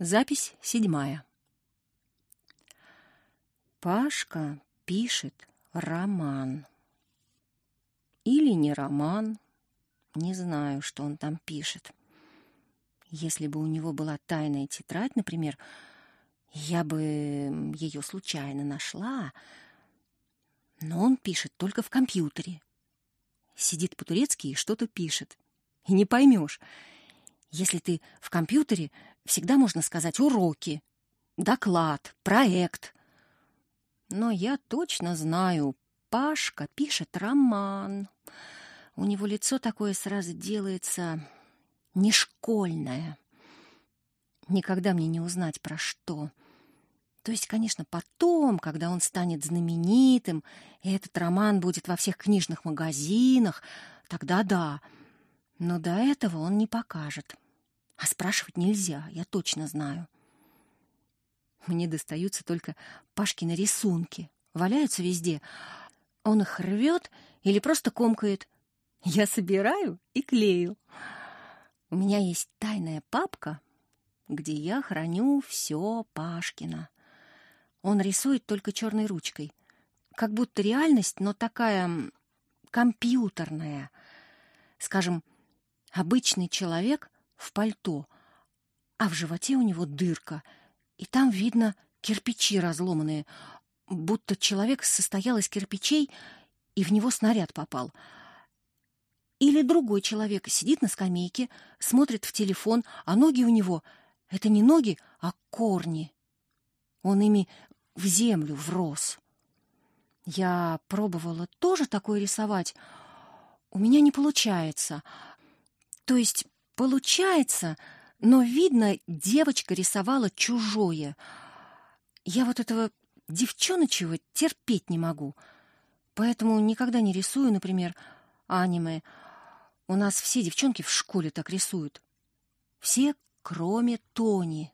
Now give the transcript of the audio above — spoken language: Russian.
Запись 7. Пашка пишет роман. Или не роман. Не знаю, что он там пишет. Если бы у него была тайная тетрадь, например, я бы ее случайно нашла. Но он пишет только в компьютере. Сидит по-турецки и что-то пишет. И не поймешь. Если ты в компьютере, всегда можно сказать уроки, доклад, проект. Но я точно знаю, Пашка пишет роман. У него лицо такое сразу делается не школьное. Никогда мне не узнать, про что. То есть, конечно, потом, когда он станет знаменитым, и этот роман будет во всех книжных магазинах, тогда да. Но до этого он не покажет. А спрашивать нельзя, я точно знаю. Мне достаются только Пашкины рисунки. Валяются везде. Он их рвет или просто комкает. Я собираю и клею. У меня есть тайная папка, где я храню все Пашкино. Он рисует только черной ручкой. Как будто реальность, но такая компьютерная. Скажем, обычный человек в пальто, а в животе у него дырка, и там видно кирпичи разломанные, будто человек состоял из кирпичей, и в него снаряд попал. Или другой человек сидит на скамейке, смотрит в телефон, а ноги у него — это не ноги, а корни. Он ими в землю врос. Я пробовала тоже такое рисовать. У меня не получается. То есть получается, но видно, девочка рисовала чужое. Я вот этого девчоночего терпеть не могу. Поэтому никогда не рисую, например, аниме. У нас все девчонки в школе так рисуют. Все, кроме Тони.